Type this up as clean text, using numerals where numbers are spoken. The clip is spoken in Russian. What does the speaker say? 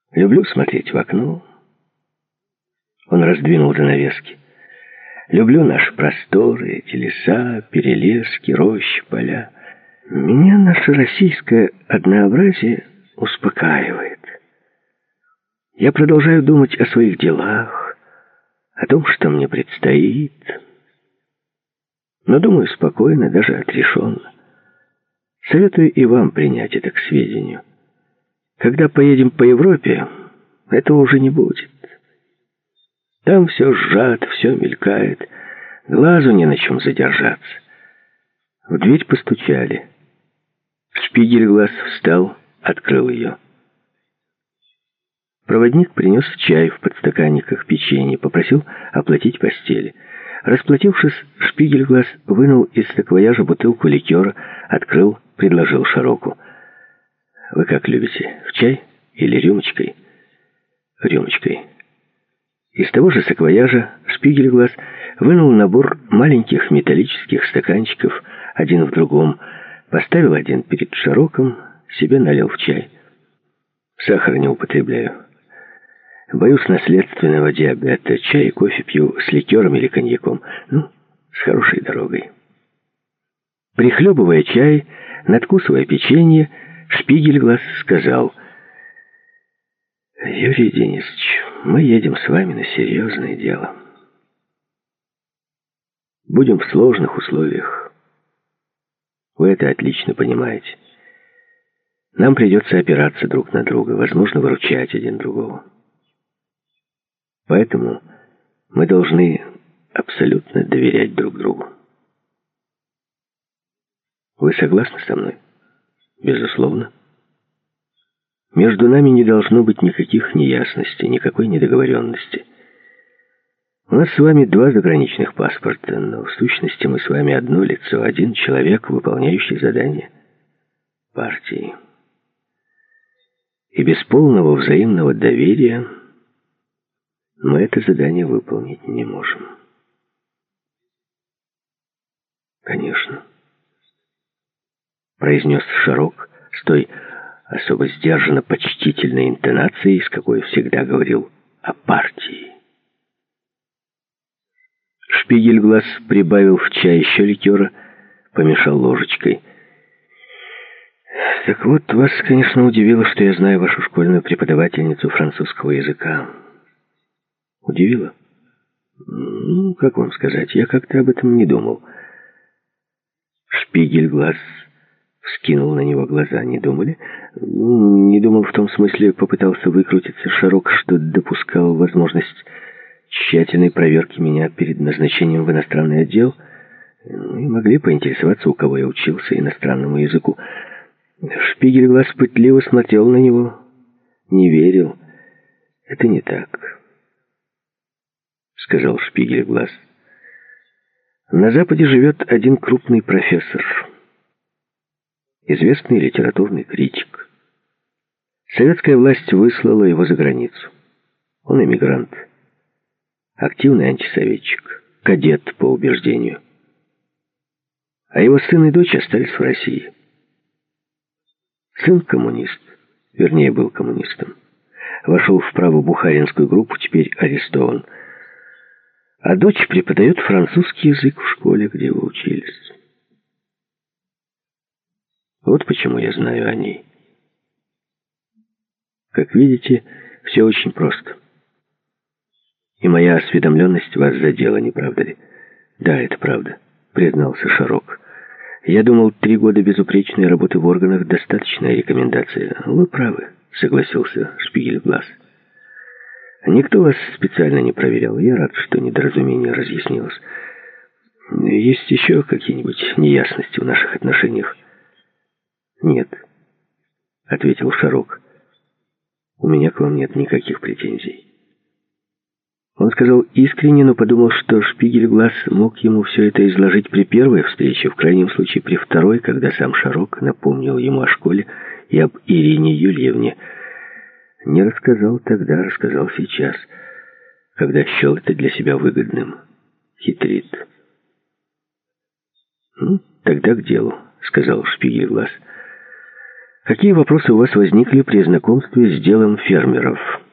Люблю смотреть в окно. Он раздвинул занавески. Люблю наши просторы, эти леса, перелески, рощи, поля. Меня наше российское однообразие успокаивает. Я продолжаю думать о своих делах, о том, что мне предстоит. Но думаю спокойно, даже отрешенно. Советую и вам принять это к сведению. Когда поедем по Европе, этого уже не будет. Там все сжато, все мелькает, глазу не на чем задержаться. В дверь постучали. Шпигельглаз встал, открыл ее. Проводник принес чай в подстаканниках, печенье, попросил оплатить постели. Расплатившись, Шпигельглаз вынул из саквояжа бутылку ликера, открыл, предложил Шароку. «Вы как любите, в чай или рюмочкой?» «Рюмочкой». Из того же саквояжа Шпигельглаз вынул набор маленьких металлических стаканчиков, один в другом, поставил один перед Шароком, себе налил в чай. «Сахар не употребляю. Боюсь наследственного диабета. Чай и кофе пью с ликером или коньяком. Ну, с хорошей дорогой». Прихлебывая чай, надкусывая печенье, Шпигельглаз сказал: «Юрий Денисович, мы едем с вами на серьезное дело. Будем в сложных условиях. Вы это отлично понимаете. Нам придется опираться друг на друга, возможно, выручать один другого. Поэтому мы должны абсолютно доверять друг другу. Вы согласны со мной?» «Безусловно. Между нами не должно быть никаких неясностей, никакой недоговоренности. У нас с вами 2 заграничных паспорта, но в сущности мы с вами одно лицо, один человек, выполняющий задание партии. И без полного взаимного доверия мы это задание выполнить не можем». «Конечно», — произнес Шарок с той особо сдержанно почтительной интонацией, с какой всегда говорил о партии. Шпигельглаз прибавил в чай еще ликера, помешал ложечкой. «Так вот, вас, конечно, удивило, что я знаю вашу школьную преподавательницу французского языка. Удивило? Ну, как вам сказать, я как-то об этом не думал». Шпигельглаз вскинул на него глаза. «Не думали?» «Не думал в том смысле», — попытался выкрутиться Шарок, что допускал возможность тщательной проверки меня перед назначением в иностранный отдел. И могли поинтересоваться, у кого я учился иностранному языку. Шпигельглаз пытливо смотрел на него, не верил. «Это не так», — сказал Шпигельглаз. «На Западе живет один крупный профессор, известный литературный критик. Советская власть выслала его за границу. Он эмигрант, активный антисоветчик, кадет по убеждению. А его сын и дочь остались в России. Сын коммунист, вернее, был коммунистом. Вошел в правобухаринскую группу, теперь арестован. А дочь преподает французский язык в школе, где вы учились. Вот почему я знаю о ней. Как видите, все очень просто. И моя осведомленность вас задела, не правда ли?» «Да, это правда», — признался Шарок. «Я думал, 3 года безупречной работы в органах — достаточная рекомендация». «Вы правы», — согласился Шпигельглаз. «Никто вас специально не проверял. Я рад, что недоразумение разъяснилось. Есть еще какие-нибудь неясности в наших отношениях?» «Нет», — ответил Шарок. «У меня к вам нет никаких претензий». Он сказал искренне, но подумал, что Шпигельглаз мог ему все это изложить при первой встрече, в крайнем случае при второй, когда сам Шарок напомнил ему о школе и об Ирине Юльевне. Не рассказал тогда, рассказал сейчас, когда счел это для себя выгодным. Хитрит. «Ну, тогда к делу», — сказал Шпигельглаз. Какие вопросы у вас возникли при знакомстве с делом фермеров?